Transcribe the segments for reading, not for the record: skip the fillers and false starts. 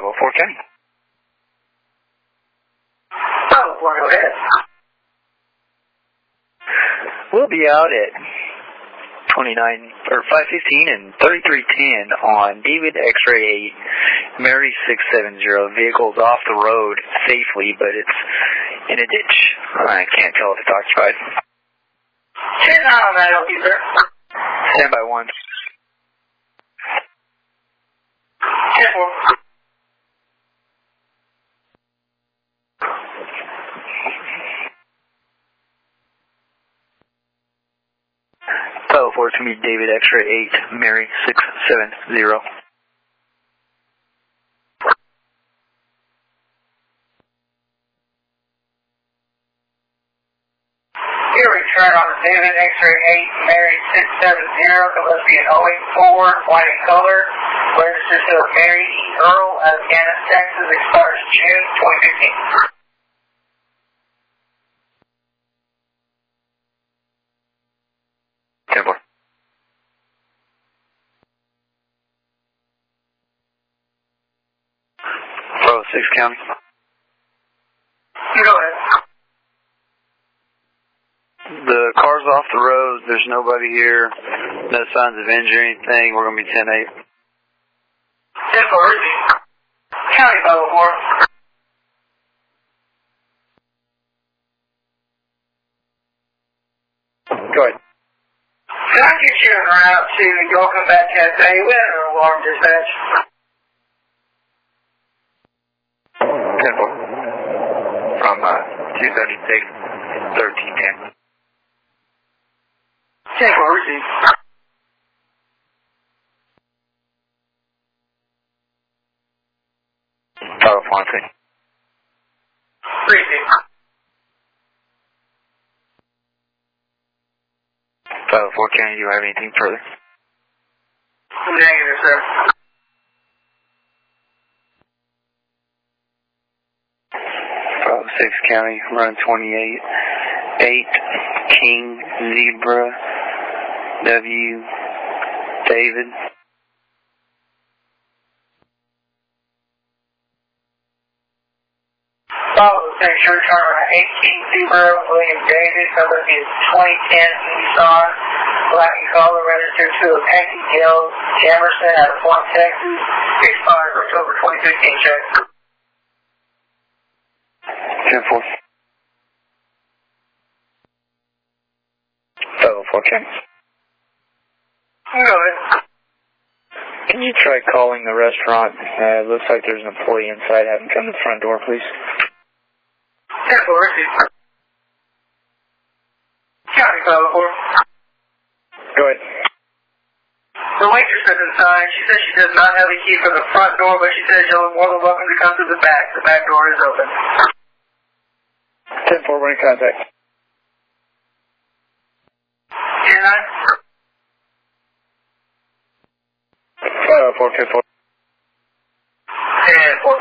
504 County. Oh, go ahead. We'll be out at 515 and 3310 on David X-Ray 8, Mary 670. Vehicle's off the road safely, but it's in a ditch. I can't tell if it's occupied. 10 on that, okay, sir. Stand by 1. 10-4. For it's going to be David X-Ray 8, Mary 670. Your return on the David X-Ray 8, Mary 670, that must be an 084, white in color, registered to Mary E. Earl of Kansas, Texas, expires June 2015. Bravo 6 County. Go ahead. The car's off the road. There's nobody here. No signs of injury or anything. We're going to be 10-8. 10-4. County 504. Go ahead. Can I get you en route to York Back Cafe with an alarm dispatch? 10-4. From 236, 1310. 10-4, receive. Bravo 1 3. Receive. Bravo 4 County, do you have anything further? Negative, sir. Bravo 6 County, run 28, 8, King, Zebra, W, David. Bravo 6, your return on 8 King Zebra, William David, number is 2010 Nissan, black in color, registered to Packy Hill, Jamerson, out of Point, Texas, expired October 2015, check. 10-4. Bravo 4 County. Go ahead. Can you try calling the restaurant? It looks like there's an employee inside. Have him come to the front door, please. 10-4, receive. County 504. Go ahead. The waitress is inside. She says she does not have a key for the front door, but she says you're more than welcome to come to the back. The back door is open. 10-4, we're in contact. 10-9. 504, 10-4. 10-4.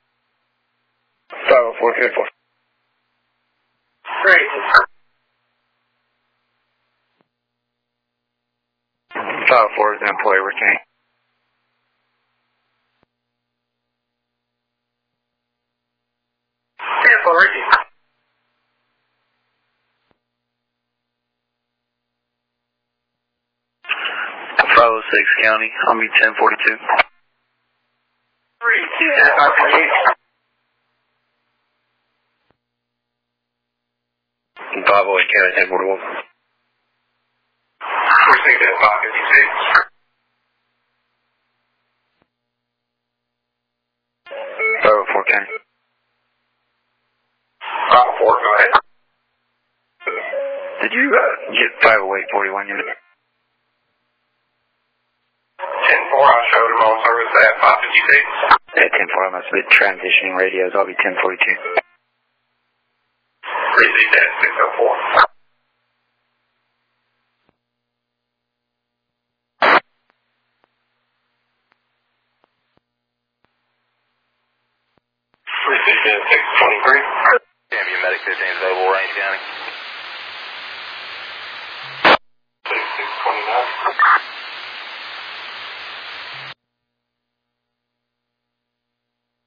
504, 10-4. Great. 504 is an employee retaining. Receive. Bravo 6 County, I'll be 1042. 508 County, 1041. Receive that 556. Bravo 4 County. Bravo 4, go ahead. Did you get 50841 unit? 10-4, I showed him on service at 556. At 10-4, I must be transitioning radios. I'll be 1042. Receive that 604. Receive that 623. Champion Medic 15 available, Range County. 629. 10-4,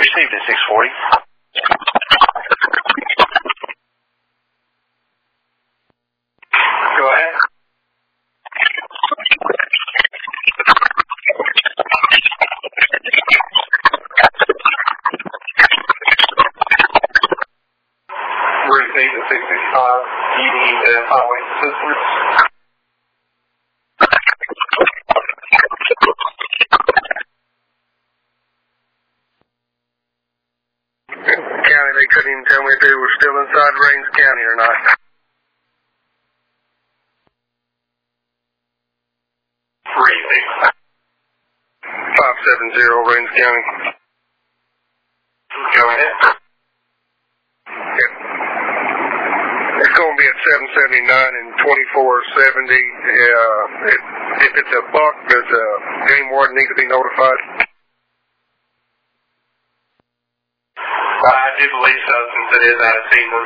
Received at 640. Go ahead. Received at 665. You need highway assistance. County, they couldn't even tell me if they were still inside Rains County or not. Really? 570 Rains County. Go ahead. Yep. It's going to be at 779 and 2470. If it's a buck, does a game warden need to be notified? I do believe so, since it is out of season.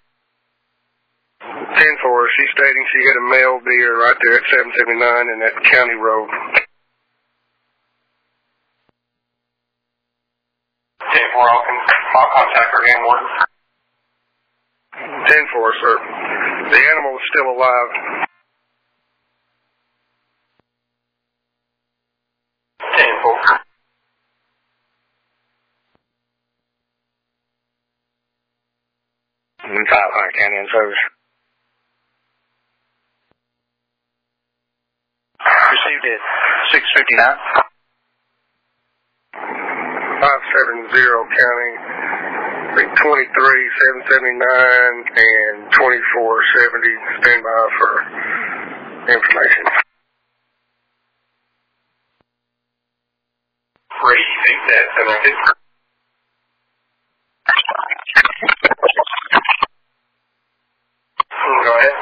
10-4, she's stating she hit a male deer right there at 779 and that county road. 10-4, I'll contact our game warden. 10-4, sir. The animal is still alive. 10-4. And 500 County in service. Received at 659. 570 County. 23, 779, and 2470. Stand by for information. Received that 750. Go ahead.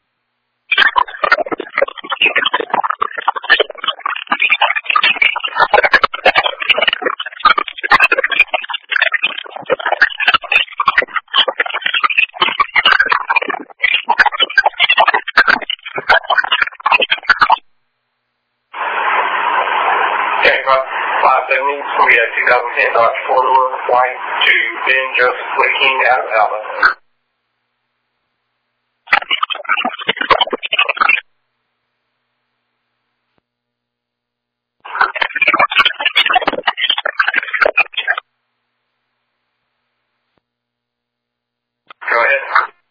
Okay, 570, we have 2010 Dodge 4-door flight to Ben Joseph Lee King out of Alabama. Go ahead.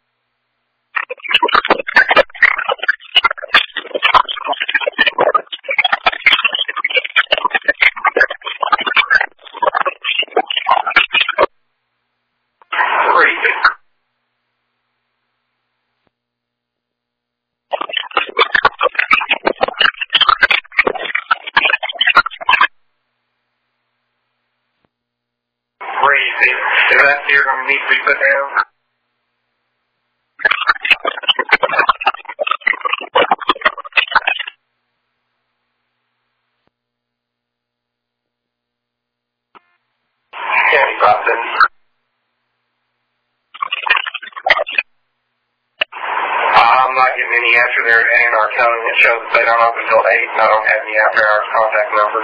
Is that deer going to need to be put down? County 570. I'm not getting any after their A&R County. It shows that they don't open until 8, and I don't have any after hours contact numbers.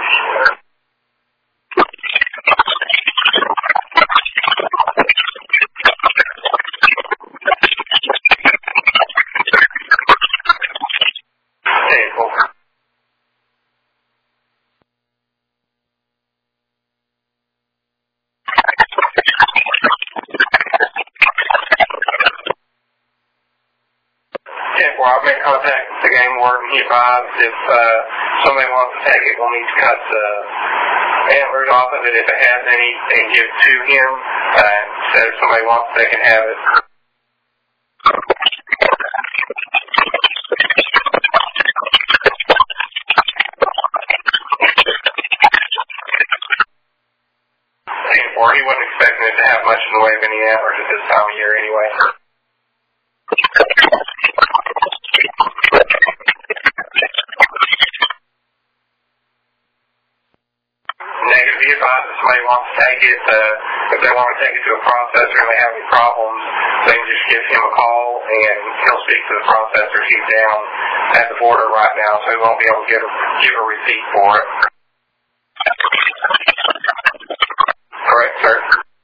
I'll make contact with the game warden. He advised if somebody wants to take it, we'll need to cut the antlers off of it if it has any and give it to him. So if somebody wants, they can have it. Or he wasn't expecting it to have much in the way of any antlers at this time of year anyway. Negative, be advised if somebody wants to take it, if they want to take it to a processor and they have any problems, they can just give him a call and he'll speak to the processor. He's down at the border right now, so he won't be able to give a receipt for it. Correct, sir. sir.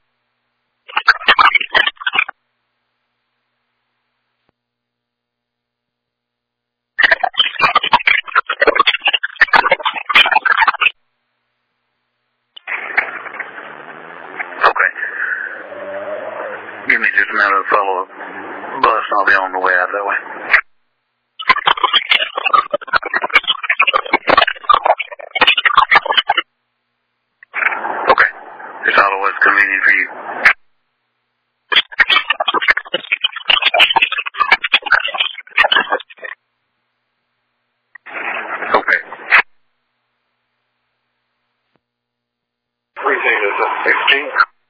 Okay. Give me just a minute to follow a bus and I'll be on the way out that way. Okay. It's always convenient for you. Okay. Received as a 16.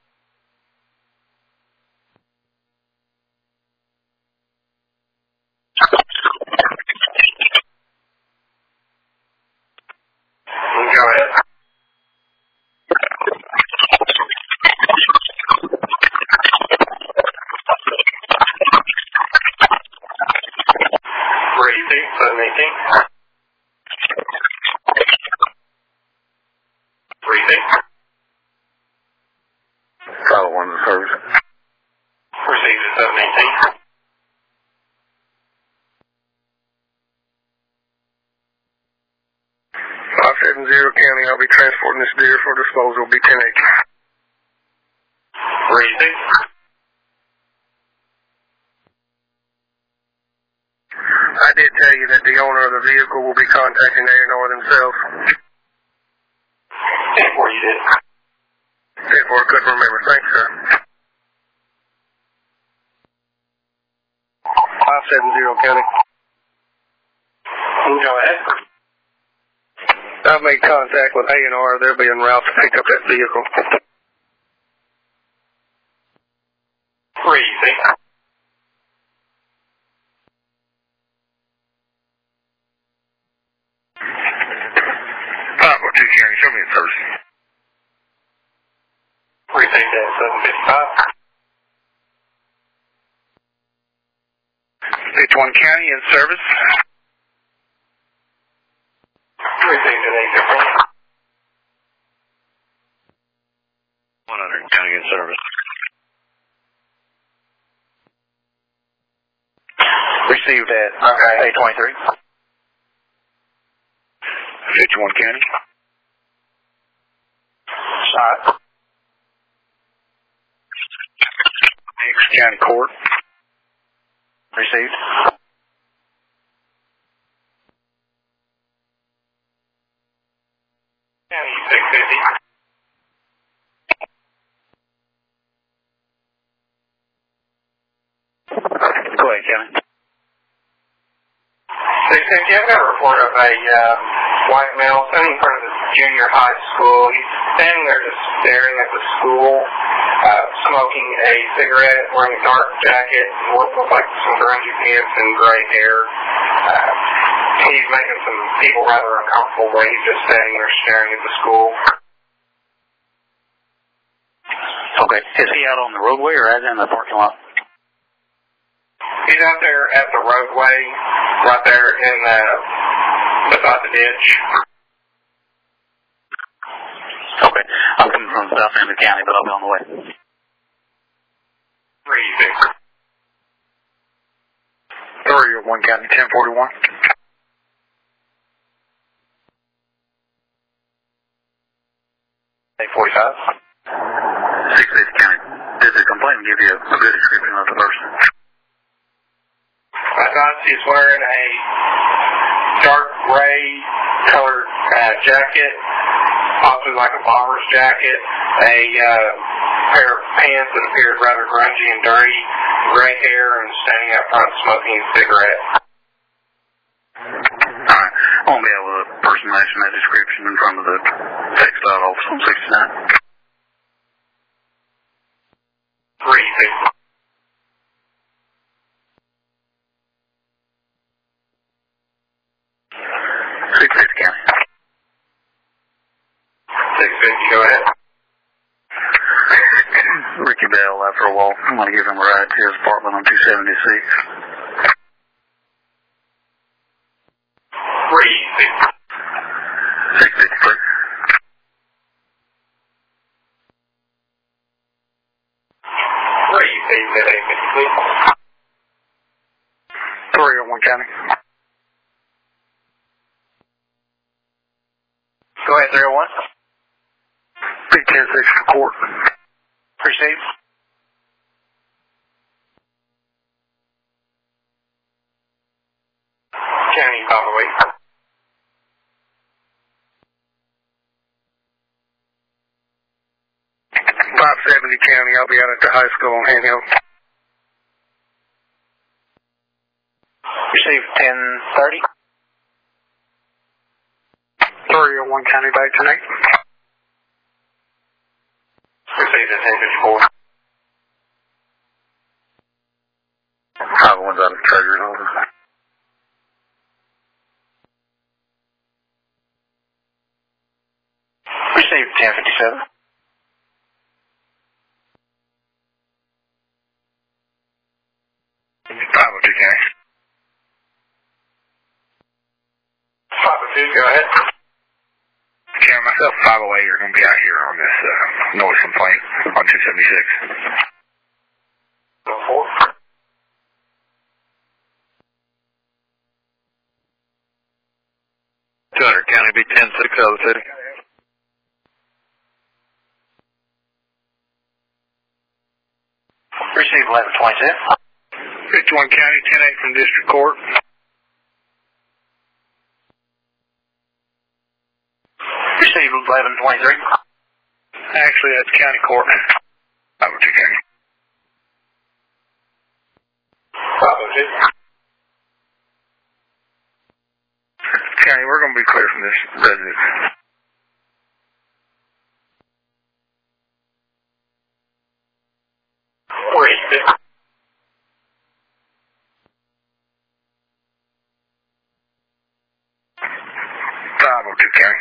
Go ahead. Received 718. Received. Follow one of the service. Received at 718. County, I'll be transporting this deer for disposal. Be 10-8. Received. I did tell you that the owner of the vehicle will be contacting A&R themselves. Therefore, you did. Therefore, I couldn't remember. Thanks, sir. 570 County. Go ahead. I've made contact with A&R. They'll be en route to pick up that vehicle. Received. 542 County, show me the service. Received at 755. 51 County in service. Received at 815. 100 County in service. Received at 823. 51 County. Shot. Next County Court. Received. County 650. Go ahead, County. 650, I've got a report of a white male standing in front of the junior high school. He's standing there just staring at the school, smoking a cigarette, wearing a dark jacket, what looks like some grungy pants and gray hair. He's making some people rather uncomfortable when he's just standing there staring at the school. Okay. Is he out on the roadway or out in the parking lot? He's out there at the roadway, right there in beside the ditch. Okay. I'm coming from the south end of the county, but I'll be on the way. 3-6. 301 County, 1041. 845. 650 County. Did the complainant give you a good description of the person? I thought he's wearing a dark gray colored jacket, possibly like a bomber's jacket, a pair of pants that appeared rather grungy and dirty, gray hair, and standing out front smoking a cigarette. Alright. I won't be able to personalize that description in front of the textile office on 69. 3-6. 650 County. 650, go ahead. Ricky Bell, after a walk, I'm going to give him a ride to his apartment on 276. 3-6. 653. a midday meeting, please. 301 County. Go ahead, 301. Big 10-6 for court. Received. County, follow wait. County, I'll be out at the high school on handheld. Received 1030. 301 County back tonight. Received at 1054. 501's out of Treasury Office. Received 1057. County. 502, go ahead. County, myself, 508 are going to be out here on this noise complaint on 276. 4. 200 County, be 10-6 out of the city. Received 1122. 51 County, 10-8 from District Court. Received 1123. Actually, that's County Court. 502 County. 502. County, we're going to be clear from this residence. Where is it? County.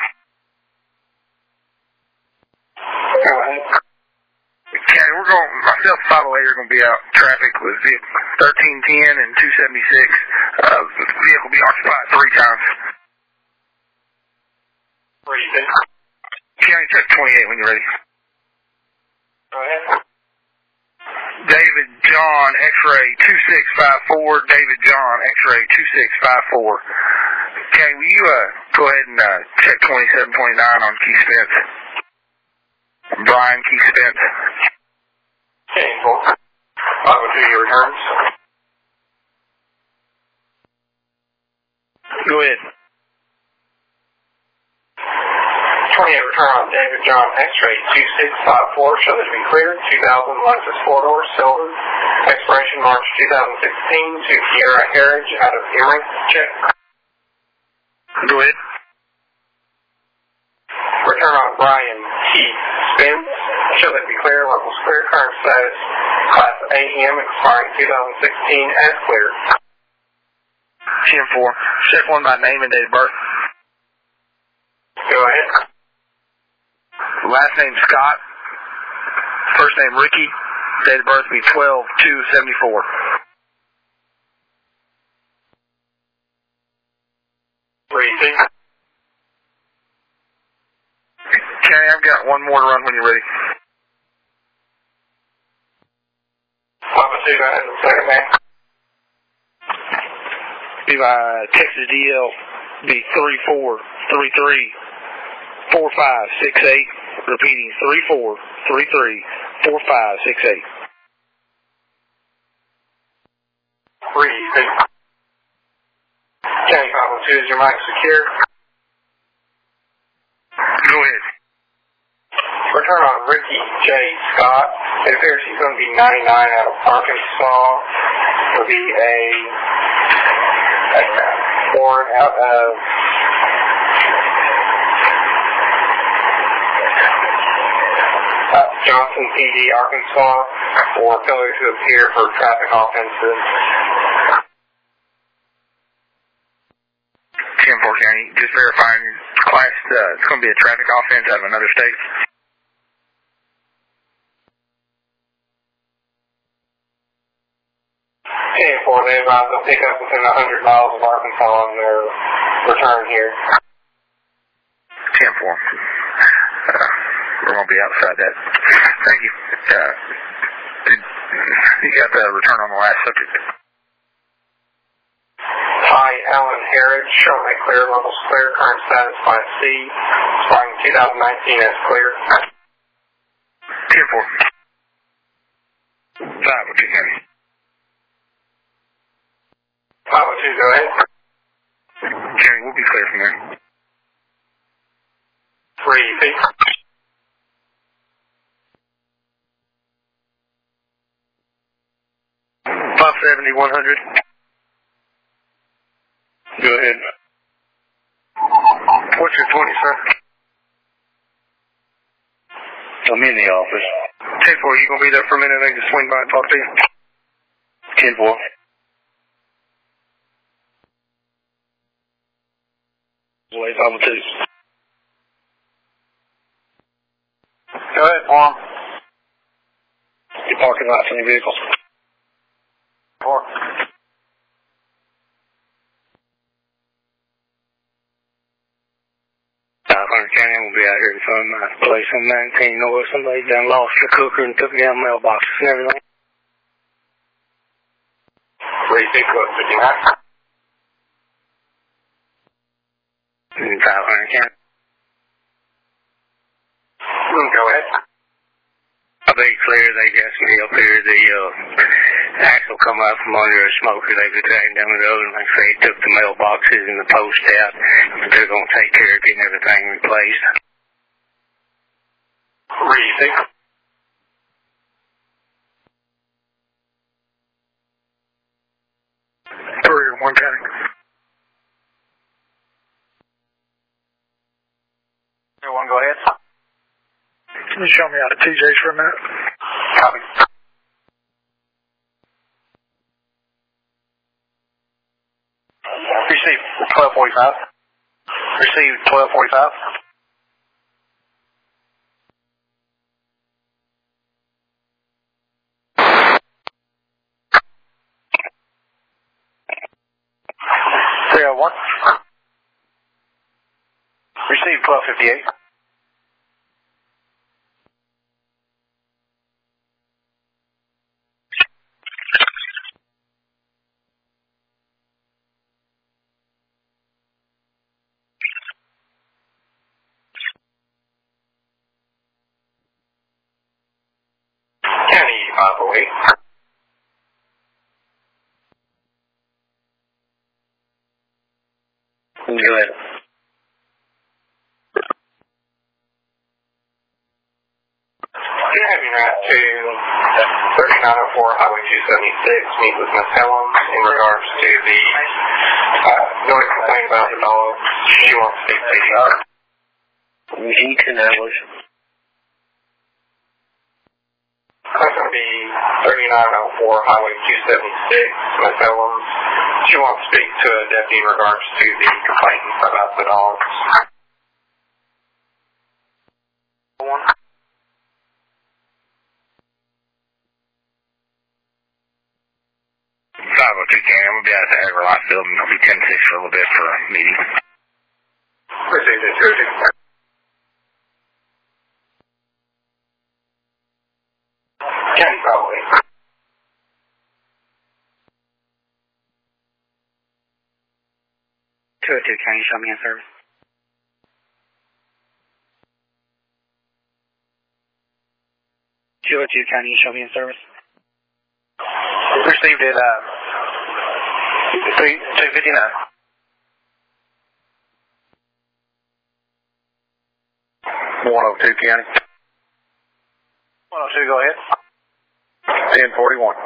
Go ahead. County, we're going, myself, 508 are going to be out in traffic with 1310 and 276. The vehicle will be occupied 3 times. Where is it? County, check 28 when you're ready. Go ahead. David John, X-ray 2654. David John, X-ray 2654. Okay, will you go ahead and check 2729 on Keith Spence? Brian Keith Spence. Okay, 502, your returns. Go ahead. 28 return on David John X-ray 2654. Show that to be cleared. 2000 Lexus 4-door silver. Expiration March 2016 to Sierra Heritage out of Emory. Check. Go ahead. Return on Brian Keith Spence. Show that to be clear. Locals clear. Current status Class AM expiring 2016 as clear. 10-4. Check one by name and date of birth. Go ahead. Last name Scott. First name Ricky. Date of birth be 12/2/74. Received. Okay, I've got one more to run when you're ready. 502, go ahead and second man. Be by Texas DL be 34334568. Repeating 34334568. Received. County 502, is your mic secure? Go ahead. Return on Ricky J. Scott. It appears he's going to be 99 out of Arkansas. It'll be a born out of Johnson PD, Arkansas, for failure to appear for traffic offenses. 10-4 County, just verifying class, it's going to be a traffic offense out of another state. For they advise they'll pick up within 100 miles of Arkansas on their return here. 10-4. We're going to be outside that. Thank you. You got the return on the last subject. Hi, Alan Harris. Show my clear, levels clear, current status 5C. Starting 2019 as clear. 10-4. 502, County. 502, go ahead. County, we'll be clear from there. 3 feet. 570, 100. Go ahead. What's your 20, sir? I'm in the office. 10-4, you gonna be there for a minute? I can swing by and talk to you. 10-4. Wait, 502. Go ahead, Palm. Your parking lots on your vehicles. 4. County, I'm going to be out here in front of my place on 19 North. Somebody done lost the cooker and took down mailboxes and everything. 3 feet, 59. 500 County. Go ahead. I'll be clear, they got some help here. The axle come out from under a smoker. They were dragging down the road, and like I say, took the mailboxes and the post out. They're going to take care of getting everything replaced. 3 feet. Three or 1 County. 1, go ahead. Can you show me out of TJ's for a minute? Copy. Receive 1245. Receive 1245. Receive 1258. 508. Go ahead. You're having right to 3904 Highway 276, meet with Ms. Helms in regards to the noise complaint about the dog. She wants to speak to you. Heat and hours. That's going to be 3904 Highway 276, Ms. Helms. She wants to speak to a deputy in regards to the complaint about the dogs. 502 County. I'm going to be out at the Agri-Life building. I'll be 10-6 for a little bit for a meeting. Received it. 202. County probably. 202 County, show me in service. County, show me in service. Received it, 259. 102 County. 102, go ahead. 1041.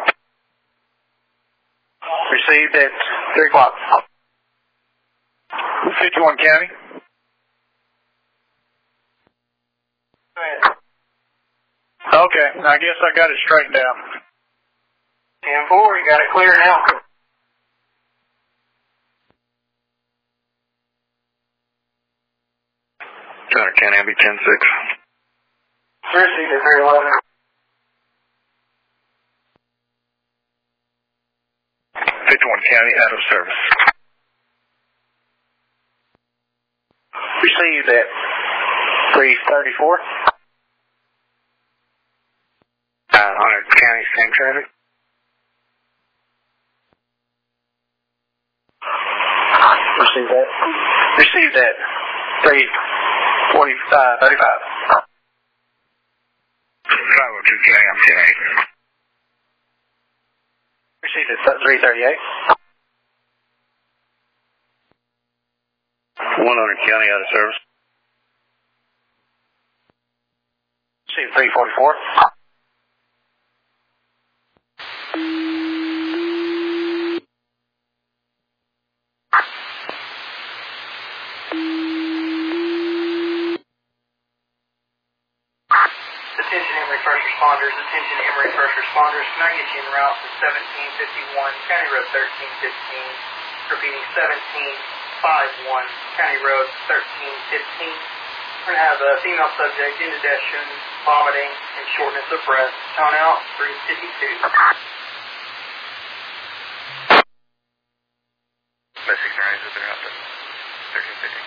Received at 3 o'clock. 51 County. Go ahead. Okay, I guess I got it straightened out. 10-4, you got it clear now. County, I'll be 10-6. Received at 311. 51 County, out of service. Received at 334. 100 County, same traffic. Received that. Received that. 3:35. 502 County, I'm 10-8. Received at 3:38. 100 County out of service. Received 3:44. Attention Emory first responders, attention Emory first responders. Can I get you en route to 1751 County Road 1315? Repeating 1751 County Road 1315. We're going to have a female subject, indigestion, vomiting, and shortness of breath. Tone out 352. Message rise if they're out there. 1315.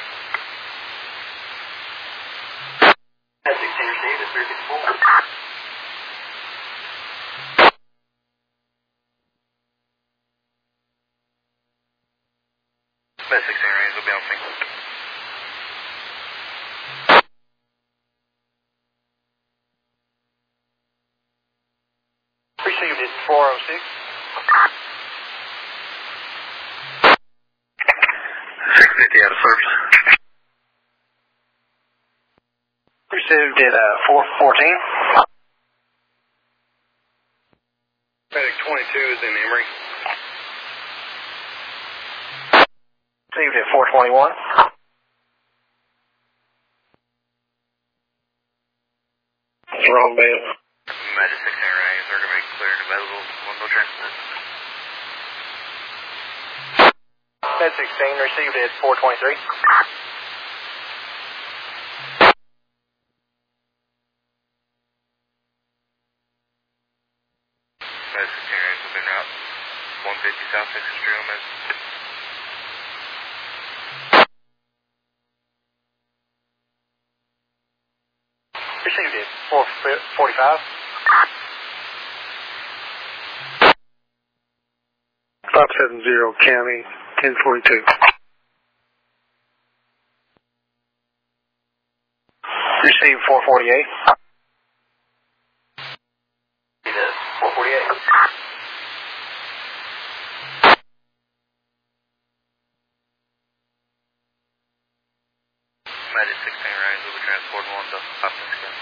At 16 received at 354. Message 16 range will be on sync. Received at 4:06. 650 out of service. Received at 4:14. Medic 22 is in Emory. Received at 4:21. Wrong bail. Medic 16 range, they're going to be cleared and available. One no transmit. Med 16 received at 4:23. Medic 16 range will be en route. 150 South 6th Street on Med. Received at 4:45. 570 County, 1042. Received 4:48. 4:48. Medic 16 range will be transported on to 56 County.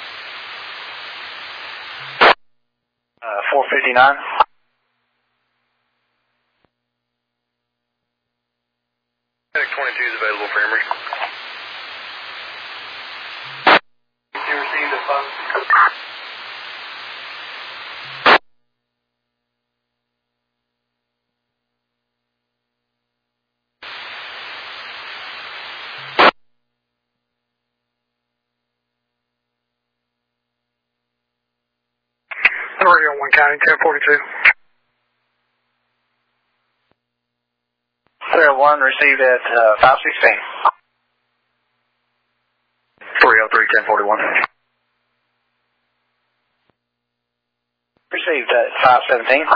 4:59. Medic 22 is available for Emory. You received at 5. Already on 1 County, 1042. 301 received at 5:16. 303, 1041. Received at 5:17.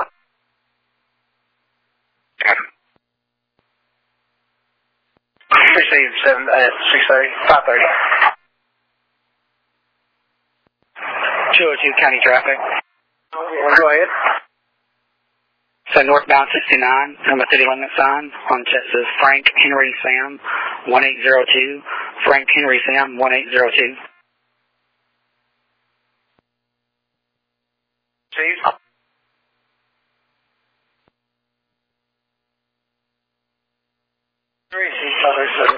Received 6:30, 5:30. 202 County traffic. Go ahead. So northbound 69 on the city limit sign on check says Frank Henry Sam 1802. Frank Henry Sam 1802. Received. Received.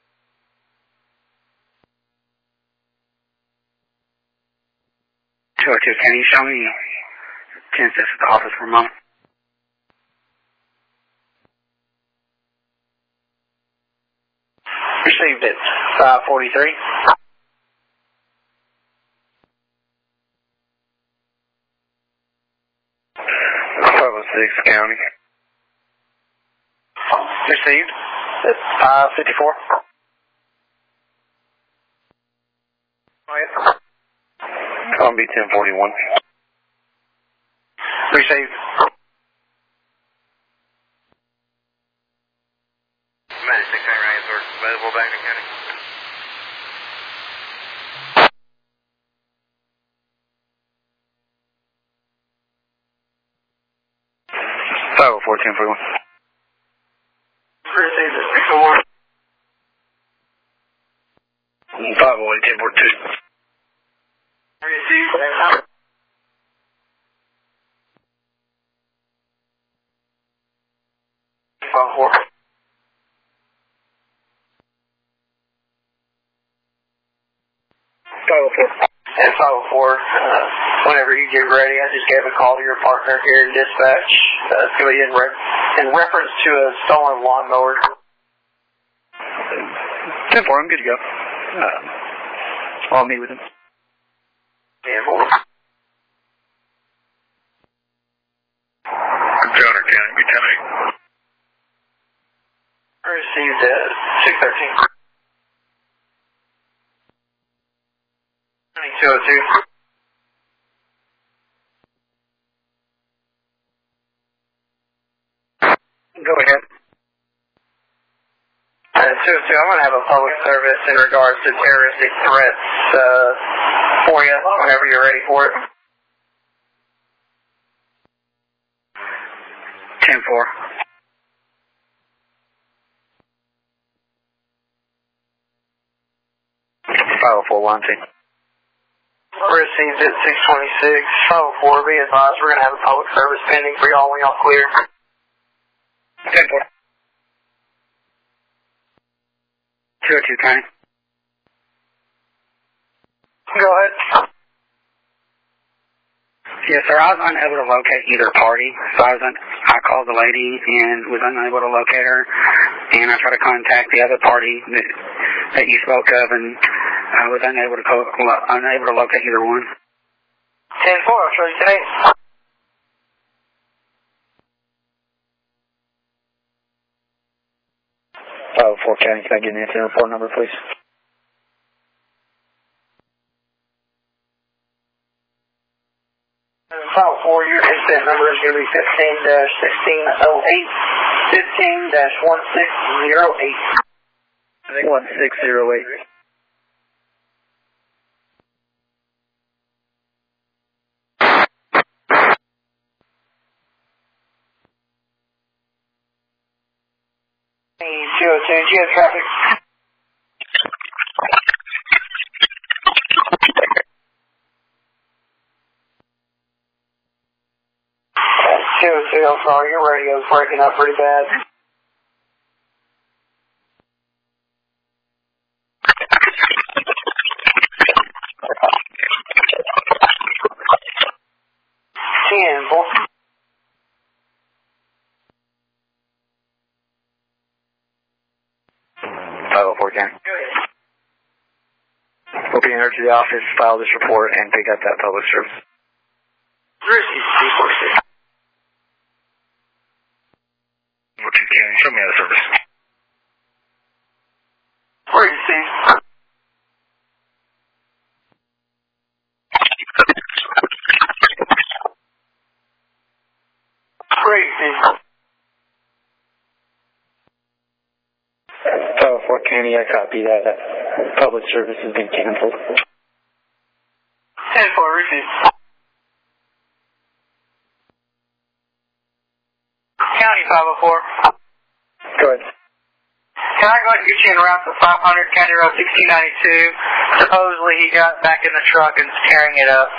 202, can you show me 10 steps at the office for a moment? Received at 5:43. County. Received at 5:54. Columbia 1041. Received. Command 6 answer. Available back in County. 504-1041. Received at 601. 508-1042. Received. 504. And 504, whenever you get ready, I just gave a call to your partner here in dispatch. It's going to be in reference to a stolen lawnmower. 10-4, I'm good to go. I'll meet with him. And we'll Johnner County, be 10-8. received at 613. 202. Go ahead. 202, I'm going to have a public service in regards to terroristic threats for you whenever you're ready for it. 10-4. Received at 626. 504, be advised, we're going to have a public service pending for y'all when y'all clear. 10-4. 202, County. Go ahead. Yes, sir. I was unable to locate either party, so I called the lady and was unable to locate her, and I tried to contact the other party that you spoke of, and I was unable to locate either one. 10-4, I'll show you today. Oh, 4 County, can I get an incident report number, please? 504, your incident number is going to be 15-1608, 15-1608. I think 1608. Geotraffic. I'm sorry, your radio's breaking up pretty bad. We'll be in here to the office, file this report, and pick up that public service. What you can, show me the service. Where are you seeing? Great. Fort County, I copy that. Public service has been canceled. 10-4, receive. County 504. Go ahead. Can I go ahead and get you en route to 500 County Road 1692? Supposedly he got back in the truck and is tearing it up.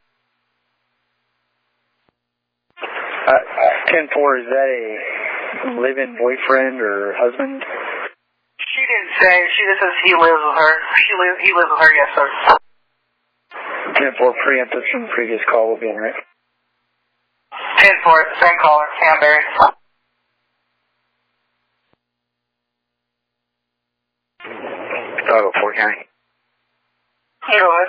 10-4, is that a live-in boyfriend or husband? She didn't say. She just says he lives with her. He lives with her, yes, sir. 10-4, preemptive from previous call will be in, right? 10-4, same caller, Canberry. 504 County. Go ahead.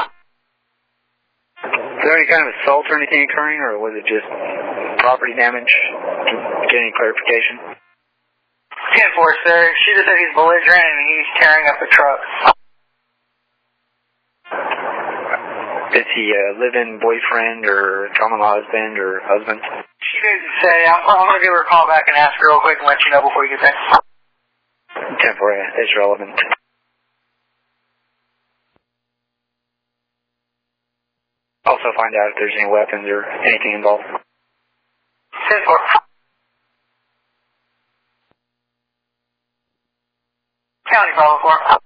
Is there any kind of assault or anything occurring, or was it just property damage? Get any clarification? 10-4, sir. She just said he's belligerent and he's tearing up the truck. Is he a live-in boyfriend or common-law husband or husband? She didn't say. I'm going to give her a call back and ask her real quick and let you know before you get there. 10-4 is relevant. Also find out if there's any weapons or anything involved. 10-4. County Bravo 4.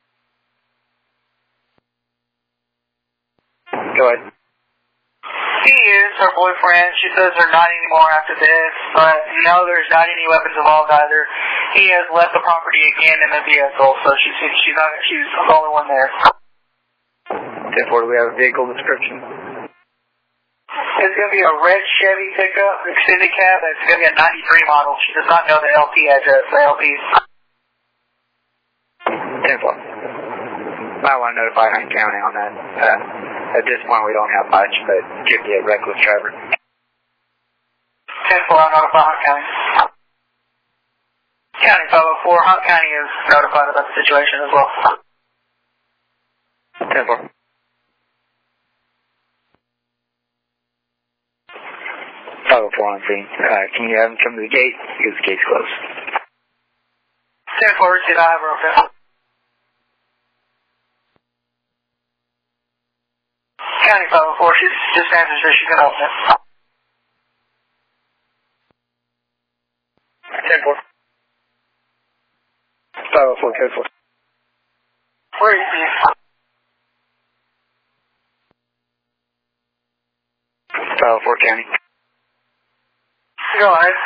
Go ahead. He is her boyfriend. She says they're not anymore after this, but no, there's not any weapons involved either. He has left the property again in the vehicle, so she's the only one there. 10-4, do we have a vehicle description? It's going to be a red Chevy pickup, extended cab, and it's going to be a 93 model. She does not know the LP address. The LP. 10-4. Might want to notify Hunt County on that. At this point, we don't have much, but could be a reckless driver. 10-4, I'll notify Hunt County. County 504, Hunt County is notified about the situation as well. 10-4. 504 on scene. Can you have him come to the gate? Because the gate's closed. 10-4, receive, I have her okay. County 504, she just answers her, she's going to open it. 10-4. 504, code 4. Where are you? 504 County. Go ahead.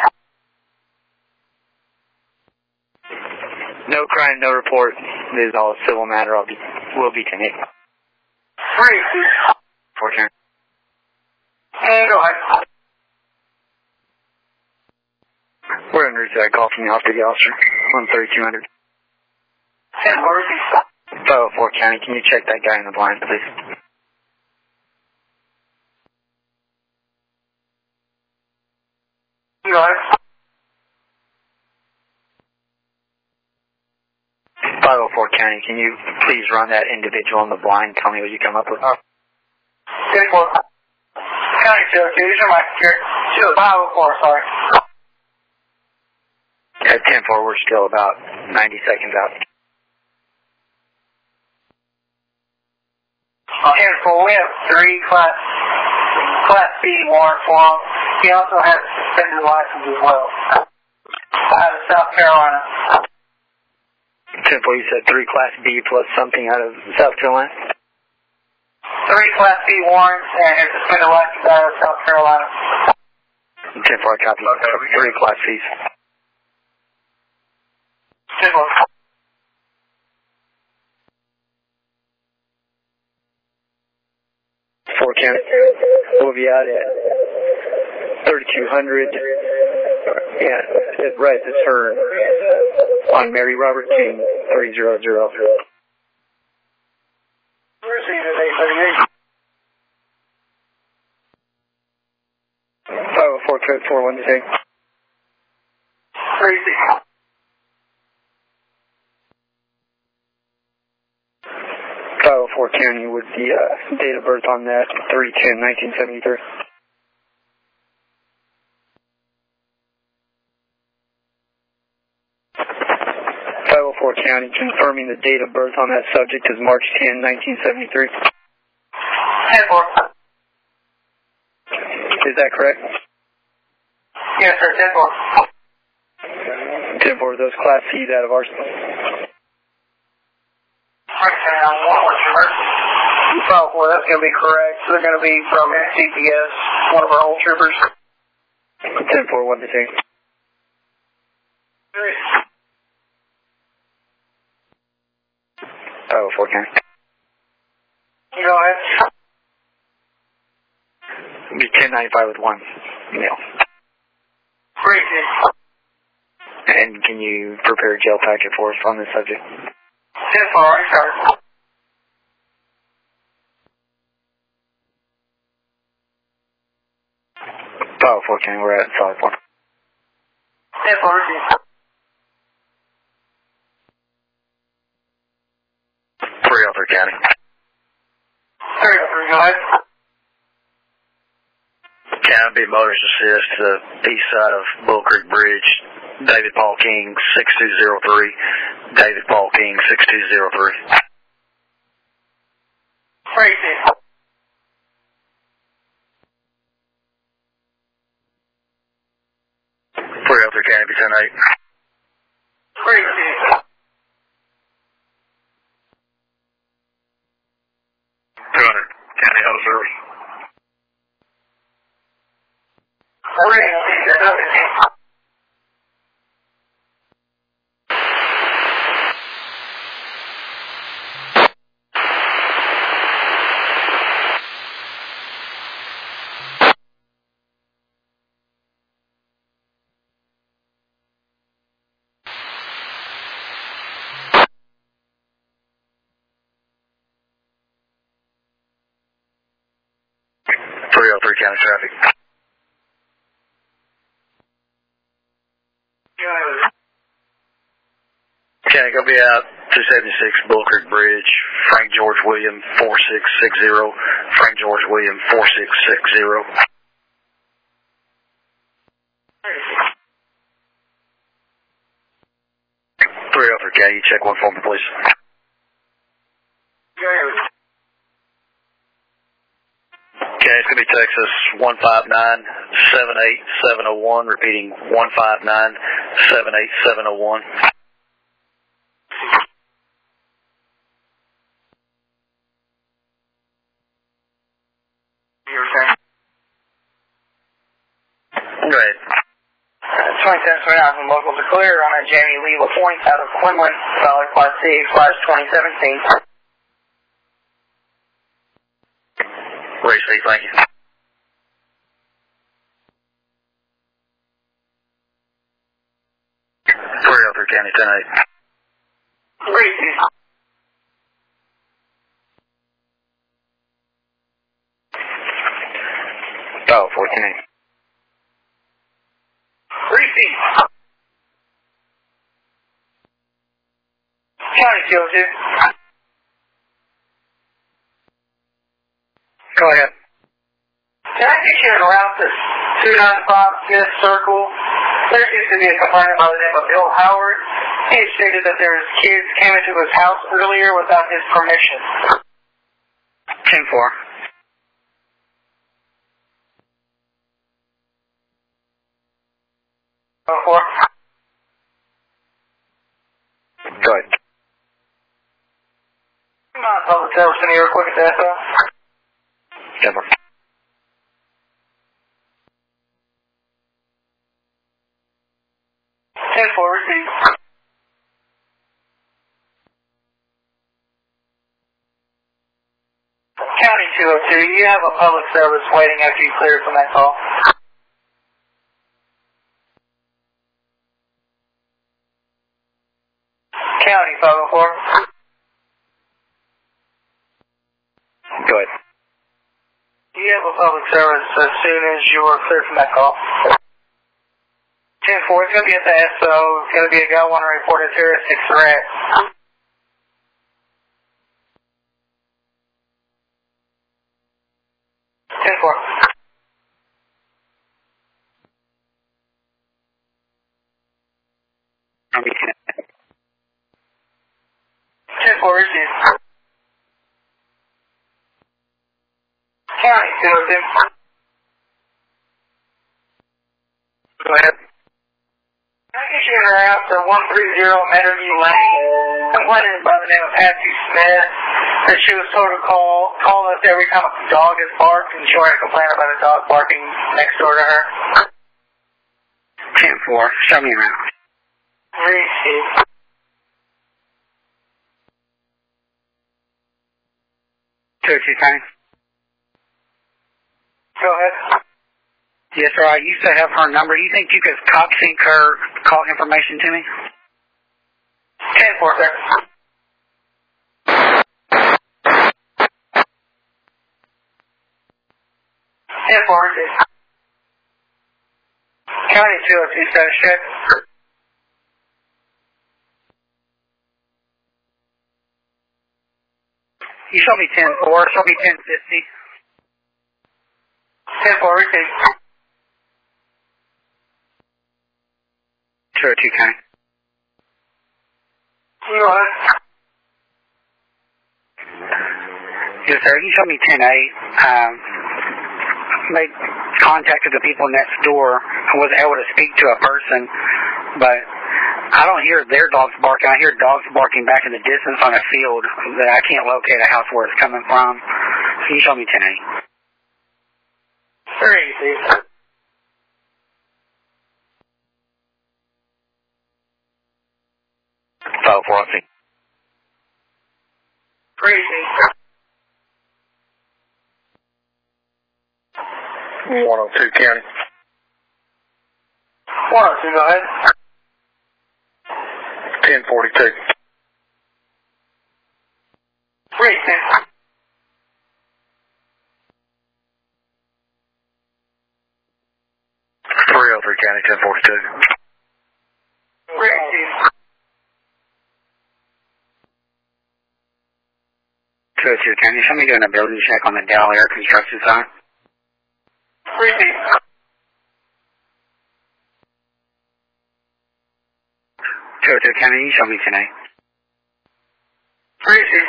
No crime, no report. This is all a civil matter. Will be tonight. Where are you? 4 County. And go ahead. We're under a call from the off-duty officer on 3200. 10-4. 504 County, can you check that guy in the blind, please? Go ahead. 504 County, can you please run that individual in the blind? Tell me what you come up with. 10-4. County 202, these are my 504, sorry. At 10-4, we're still about 90 seconds out. 10-4, we have 3 Class B warrant for him. He also has a suspended license as well. Out of South Carolina. 10-4, you said 3 Class B plus something out of South Carolina? 3 Class B warrants and a suspended license out of South Carolina. 10-4, I copy. 3 Class Bs. 10-4. County. We'll be out at 3200. Yeah, right at the turn on Mary Robert King 300. 504 code 412. Crazy. 504 County with the date of birth on that 3/10/1973. 504 County confirming the date of birth on that subject is March 10, 1973. 10-4. Is that correct? Yes, sir. 10-4. 10-4, those Class C's out of arsenal. Well, that's going to be correct. They're going to be from CPS, one of our old troopers. 10-4, 1 to 10. Oh, 4 County. Go ahead. Be 1095 with 1 male. Great. And can you prepare a jail packet for us on this subject? 10-4, sir. Oh, 4 County, we're at solid 4. 10-4. 303 County. 303, go ahead. that'd be motorist assist to the east side of Bull Creek Bridge. David Paul King, 6203. David Paul King, 6203. Crazy. 303 Canopy 10-8. Crazy. 200 County Auto Service. Crazy. County traffic. Okay, go be out 276 Bull Creek Bridge. Frank George William 4660. Frank George William 4660. 303 K, you check one for me, please. Okay, it's going to be Texas 159-78701, repeating 159-78701. Go ahead. 20 cents right now from local to clear on a Jamie Lee LaPointe out of Quinlan, Dollar Class C/2017. Race fee, thank you. 303 County 10-8. Crazy. Oh, 14. Crazy. County 202. Go ahead. Can I get you en route to 295 Smith Circle? There seems to be a complaint by the name of Bill Howard. He stated that there's kids came into his house earlier without his permission. 10-4. Go ahead. Public service in here real quick at that, though. 10-4. Receive. County 202, you have a public service waiting after you clear from that call. County 504. Go ahead. You have a public service as soon as you are clear from that call. 10-4, it's going to be at the SO. It's going to be a guy wanting to report a terroristic threat. I'll be 10. 10-4, receive. County 202. Go ahead. Can I get you in or out to 130 Meadowview Lane? Complaining by the name of Patsy Smith that she was told to call us every time a dog is barked, and she wanted to complain about a dog barking next door to her. 10-4. Show me around. Receive. County. Go ahead. Yes, sir. I used to have her number. You think you could cop sync her call information to me? 10-4, sir. County 202 status check. You show me 10-4. Show me 10-50. 10-4, receive. 202 County. You go ahead. Yes, sir. You showed me 10-8. Made contact with the people next door. I wasn't able to speak to a person, but I don't hear their dogs barking. I hear dogs barking back in the distance on a field that I can't locate a house where it's coming from. So you show me 10-8. Crazy. South Rossi. Crazy. 102 County. 102, go ahead. 1042. Crazy. 303 County, 1042. Crazy. 202 County. Show me doing a building check on the Dow Air construction site. Crazy. 202 County. You show me 10-8. Crazy.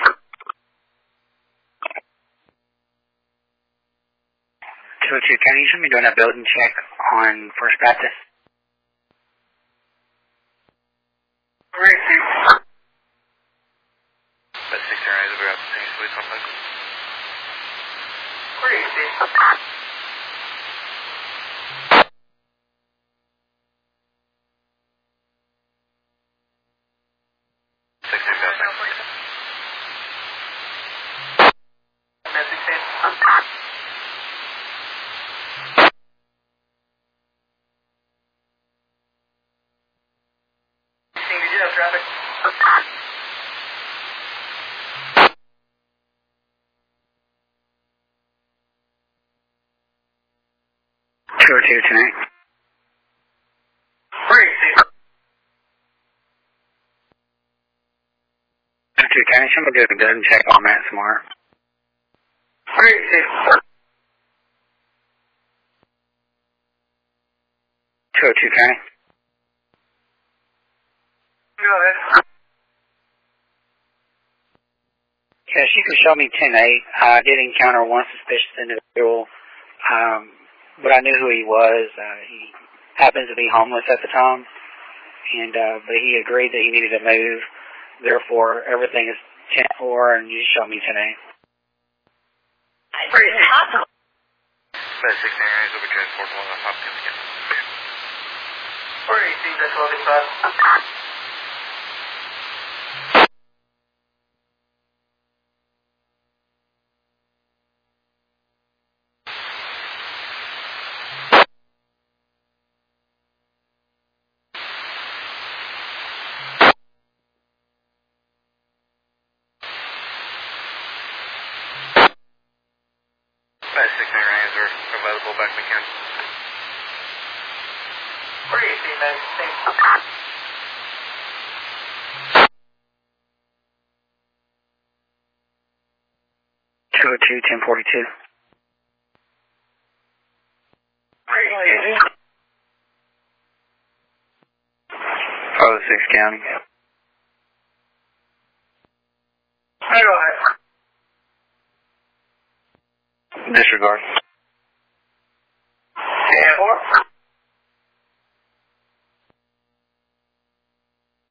202 County. Show me doing a building check on First Baptist. Crazy. That's 6 areas of about the police complex. Crazy. 6 Did you have traffic? 202 tonight. Crazy. 202 County. Show me doing a building check on Matt Smart. Crazy. 202 County. Go ahead. Yes, you can show me 10-8. I did encounter one suspicious individual, but I knew who he was. He happens to be homeless at the time, and but he agreed that he needed to move. Therefore, everything is 10-4, and you show me 10-8. Crazy. That's 6 areas will be transported along the Hopkins again. Crazy. That's all they thought. 6 areas are available back in Kansas. Crazy, man. Thanks. 202-1042. Crazy. 506 County. Go ahead. Disregard.